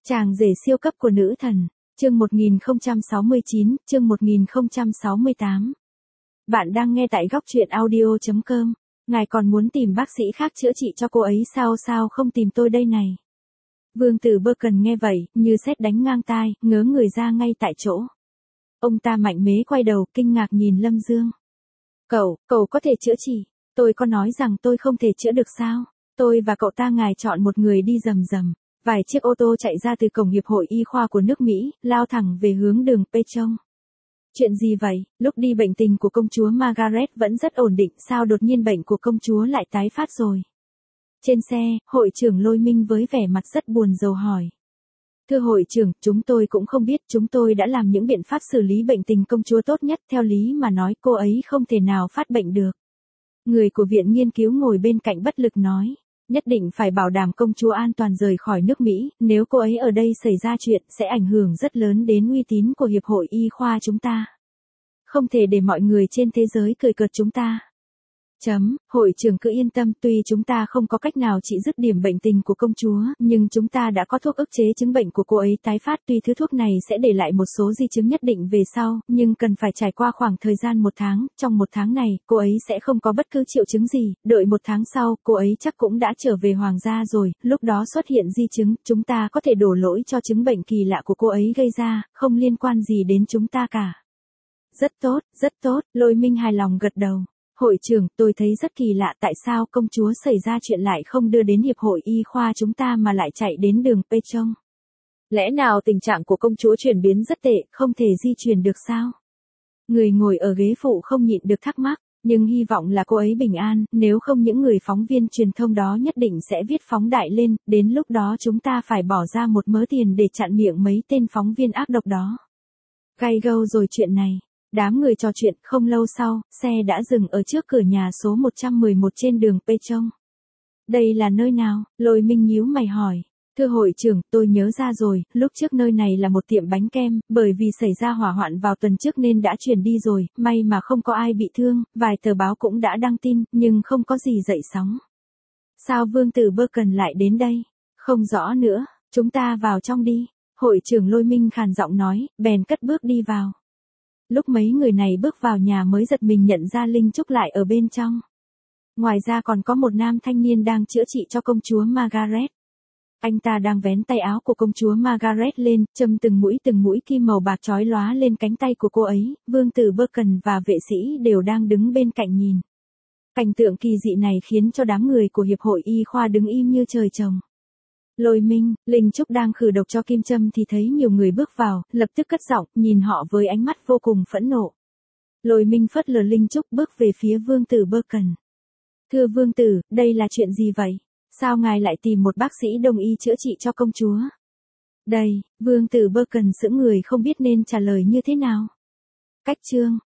Chàng rể siêu cấp của nữ thần, chương 1069, chương 1068. Bạn đang nghe tại góc truyện audio.com. Ngài còn muốn tìm bác sĩ khác chữa trị cho cô ấy sao không tìm tôi đây này. Vương tử Berken nghe vậy, như sét đánh ngang tai, ngớ người ra ngay tại chỗ. Ông ta mạnh mẽ quay đầu, kinh ngạc nhìn Lâm Dương. Cậu có thể chữa trị, tôi có nói rằng tôi không thể chữa được sao? Tôi và cậu ta ngài chọn một người đi rầm rầm. Vài chiếc ô tô chạy ra từ cổng Hiệp hội Y khoa của nước Mỹ, lao thẳng về hướng đường Pechong. Chuyện gì vậy? Lúc đi bệnh tình của công chúa Margaret vẫn rất ổn định, sao đột nhiên bệnh của công chúa lại tái phát rồi? Trên xe, hội trưởng Lôi Minh với vẻ mặt rất buồn rầu hỏi. Thưa hội trưởng, chúng tôi cũng không biết, chúng tôi đã làm những biện pháp xử lý bệnh tình công chúa tốt nhất, theo lý mà nói cô ấy không thể nào phát bệnh được. Người của viện nghiên cứu ngồi bên cạnh bất lực nói. Nhất định phải bảo đảm công chúa an toàn rời khỏi nước Mỹ, nếu cô ấy ở đây xảy ra chuyện sẽ ảnh hưởng rất lớn đến uy tín của Hiệp hội Y khoa chúng ta. Không thể để mọi người trên thế giới cười cợt chúng ta. Hội trưởng cứ yên tâm, tuy chúng ta không có cách nào trị dứt điểm bệnh tình của công chúa, nhưng chúng ta đã có thuốc ức chế chứng bệnh của cô ấy tái phát, tuy thứ thuốc này sẽ để lại một số di chứng nhất định về sau, nhưng cần phải trải qua khoảng thời gian 1 tháng, trong 1 tháng này, cô ấy sẽ không có bất cứ triệu chứng gì, đợi 1 tháng sau, cô ấy chắc cũng đã trở về hoàng gia rồi, lúc đó xuất hiện di chứng, chúng ta có thể đổ lỗi cho chứng bệnh kỳ lạ của cô ấy gây ra, không liên quan gì đến chúng ta cả. Rất tốt, Lôi Minh hài lòng gật đầu. Hội trưởng, tôi thấy rất kỳ lạ tại sao công chúa xảy ra chuyện lại không đưa đến Hiệp hội Y khoa chúng ta mà lại chạy đến đường Pechong. Lẽ nào tình trạng của công chúa chuyển biến rất tệ, không thể di chuyển được sao? Người ngồi ở ghế phụ không nhịn được thắc mắc, nhưng hy vọng là cô ấy bình an, nếu không những người phóng viên truyền thông đó nhất định sẽ viết phóng đại lên, đến lúc đó chúng ta phải bỏ ra một mớ tiền để chặn miệng mấy tên phóng viên ác độc đó. Gay go rồi chuyện này. Đám người trò chuyện, không lâu sau, xe đã dừng ở trước cửa nhà số 111 trên đường Pechong. Đây là nơi nào? Lôi Minh nhíu mày hỏi. Thưa hội trưởng, tôi nhớ ra rồi, lúc trước nơi này là một tiệm bánh kem, bởi vì xảy ra hỏa hoạn vào tuần trước nên đã chuyển đi rồi, may mà không có ai bị thương, vài tờ báo cũng đã đăng tin, nhưng không có gì dậy sóng. Sao Vương tử Berken lại đến đây? Không rõ nữa, chúng ta vào trong đi. Hội trưởng Lôi Minh khàn giọng nói, bèn cất bước đi vào. Lúc mấy người này bước vào nhà mới giật mình nhận ra Linh Trúc lại ở bên trong. Ngoài ra còn có một nam thanh niên đang chữa trị cho công chúa Margaret. Anh ta đang vén tay áo của công chúa Margaret lên, châm từng mũi kim màu bạc chói lóa lên cánh tay của cô ấy, Vương tử Berken và vệ sĩ đều đang đứng bên cạnh nhìn. Cảnh tượng kỳ dị này khiến cho đám người của Hiệp hội Y khoa đứng im như trời trồng. Lôi Minh, Linh Trúc đang khử độc cho kim châm thì thấy nhiều người bước vào, lập tức cất giọng, nhìn họ với ánh mắt vô cùng phẫn nộ. Lôi Minh phớt lờ Linh Trúc bước về phía Vương tử Berken. Thưa Vương tử, đây là chuyện gì vậy? Sao ngài lại tìm một bác sĩ đông y chữa trị cho công chúa? Đây, Vương tử Berken sững người không biết nên trả lời như thế nào. Cách chương,